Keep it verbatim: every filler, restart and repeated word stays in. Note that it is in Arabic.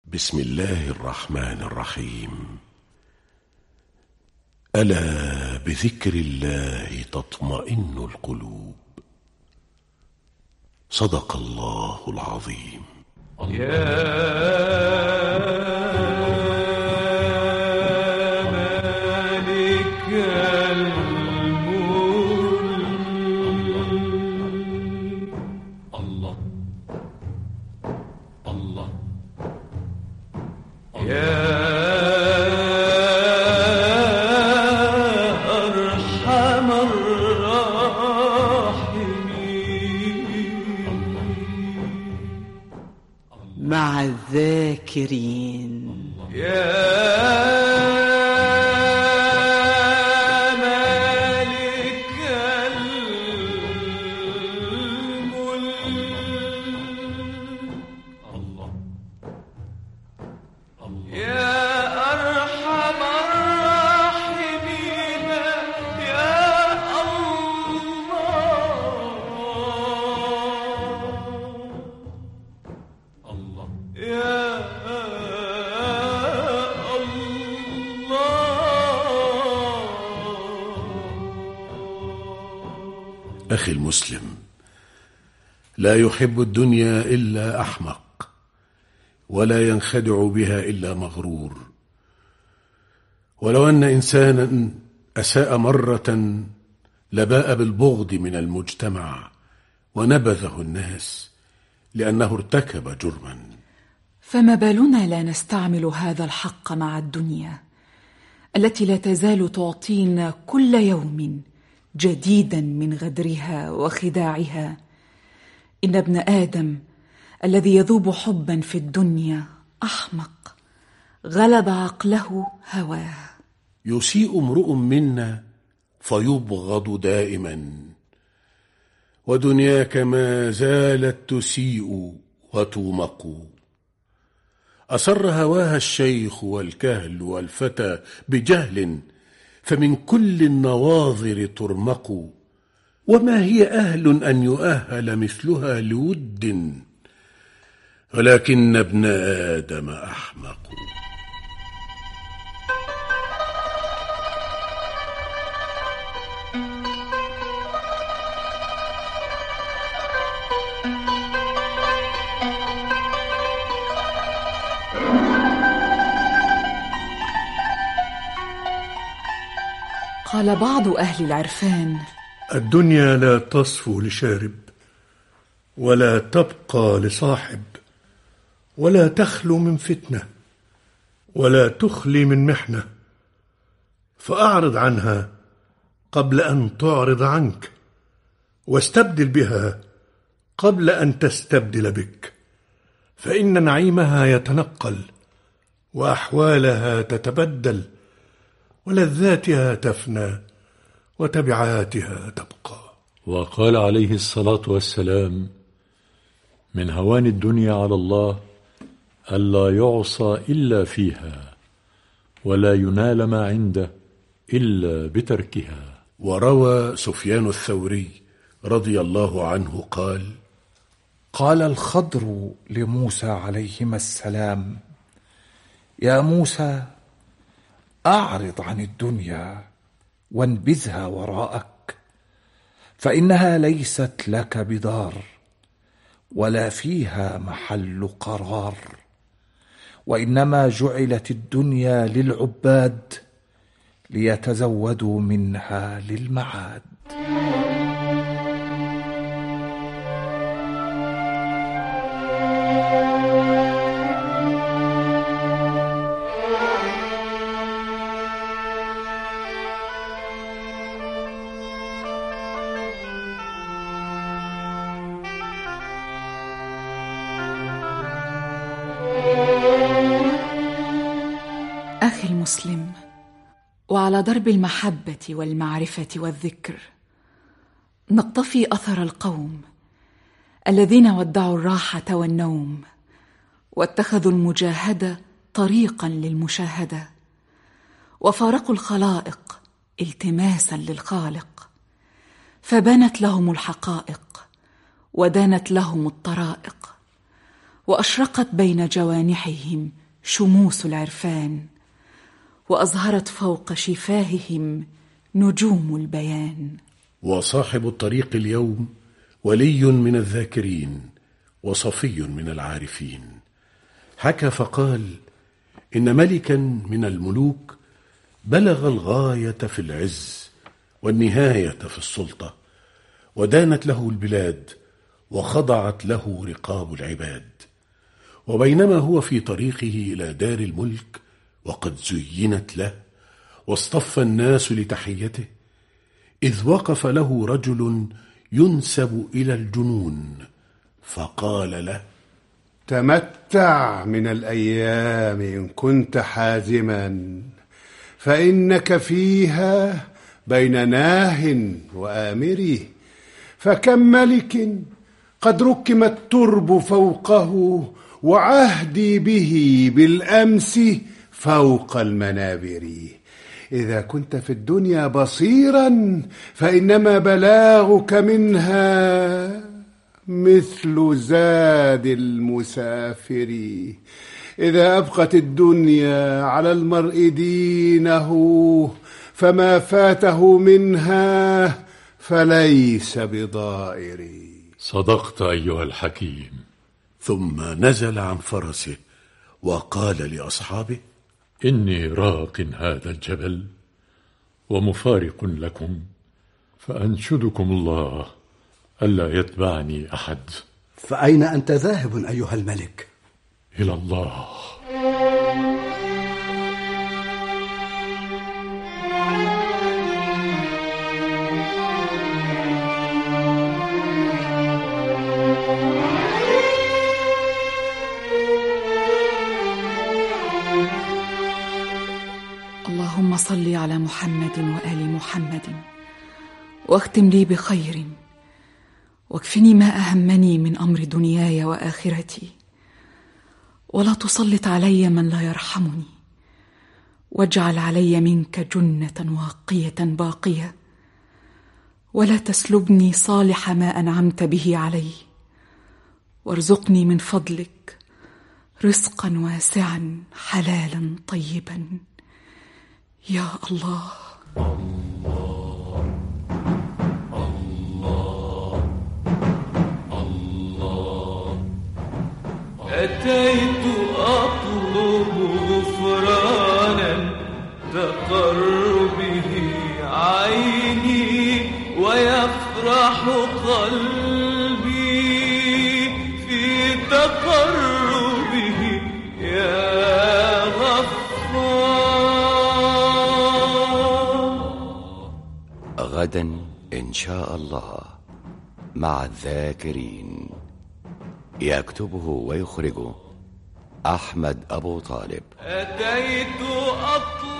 بسم الله الرحمن الرحيم. ألا بذكر الله تطمئن القلوب. صدق الله العظيم. يا مع الذاكرين. يا مالك الملك. الله الله. يا أرحم الراحمين. يا الله يا أخي المسلم، لا يحب الدنيا إلا أحمق، ولا ينخدع بها إلا مغرور. ولو أن إنسانا أساء مرة لباء بالبغض من المجتمع ونبذه الناس لأنه ارتكب جرما. فما بالنا لا نستعمل هذا الحق مع الدنيا التي لا تزال تعطينا كل يوم جديدا من غدرها وخداعها. إن ابن آدم الذي يذوب حبا في الدنيا أحمق، غلب عقله هواه. يسيء امرؤ منا فيبغض دائما، ودنياك ما زالت تسيء وتومق. أصر هواها الشيخ والكهل والفتى بجهل، فمن كل النواظر ترمق. وما هي أهل أن يؤهل مثلها لود، ولكن ابن آدم أحمق. قال بعض أهل العرفان: الدنيا لا تصفو لشارب، ولا تبقى لصاحب، ولا تخلو من فتنة، ولا تخلي من محنة. فأعرض عنها قبل أن تعرض عنك، واستبدل بها قبل أن تستبدل بك. فإن نعيمها يتنقل، وأحوالها تتبدل، ولذاتها تفنى، وتبعاتها تبقى. وقال عليه الصلاة والسلام: من هوان الدنيا على الله ألا يعصى إلا فيها، ولا ينال ما عنده إلا بتركها. وروى سفيان الثوري رضي الله عنه قال: قال الخضر لموسى عليهما السلام: يا موسى، أعرض عن الدنيا وانبذها وراءك، فإنها ليست لك بدار، ولا فيها محل قرار، وإنما جعلت الدنيا للعباد ليتزودوا منها للمعاد. أخي المسلم، وعلى درب المحبة والمعرفة والذكر نقتفي أثر القوم الذين ودعوا الراحة والنوم، واتخذوا المجاهدة طريقا للمشاهدة، وفارقوا الخلائق التماسا للخالق، فبانت لهم الحقائق ودانت لهم الطرائق، وأشرقت بين جوانحهم شموس العرفان، وأظهرت فوق شفاههم نجوم البيان. وصاحب الطريق اليوم ولي من الذاكرين وصفي من العارفين. حكى فقال: إن ملكا من الملوك بلغ الغاية في العز والنهاية في السلطة، ودانت له البلاد وخضعت له رقاب العباد. وبينما هو في طريقه إلى دار الملك وقد زينت له واصطف الناس لتحيته، إذ وقف له رجل ينسب إلى الجنون فقال له: تمتع من الأيام إن كنت حازما، فإنك فيها بين ناه وآمره، فكم ملك قد ركم الترب فوقه، وعهدي به بالأمس فوق المنابر. إذا كنت في الدنيا بصيرا فإنما بلاغك منها مثل زاد المسافر. إذا أبقت الدنيا على المرء دينه، فما فاته منها فليس بضائر. صدقت أيها الحكيم. ثم نزل عن فرسه وقال لأصحابه: إني راق هذا الجبل ومفارق لكم، فأنشدكم الله ألا يتبعني أحد. فأين أنت ذاهب أيها الملك؟ إلى الله. اللهم صل على محمد وآل محمد، واختم لي بخير، واكفني ما أهمني من أمر دنياي وآخرتي، ولا تسلط علي من لا يرحمني، واجعل علي منك جنة واقية باقية، ولا تسلبني صالح ما أنعمت به علي، وارزقني من فضلك رزقا واسعا حلالا طيبا يا الله. الله الله الله. أتيت أطلب غفرانا تقر به عيني، ويفرح قلبي في تقربه يا غفار. غدا إن شاء الله مع الذاكرين. يكتبه ويخرجه أحمد أبو طالب. أتيت أطلب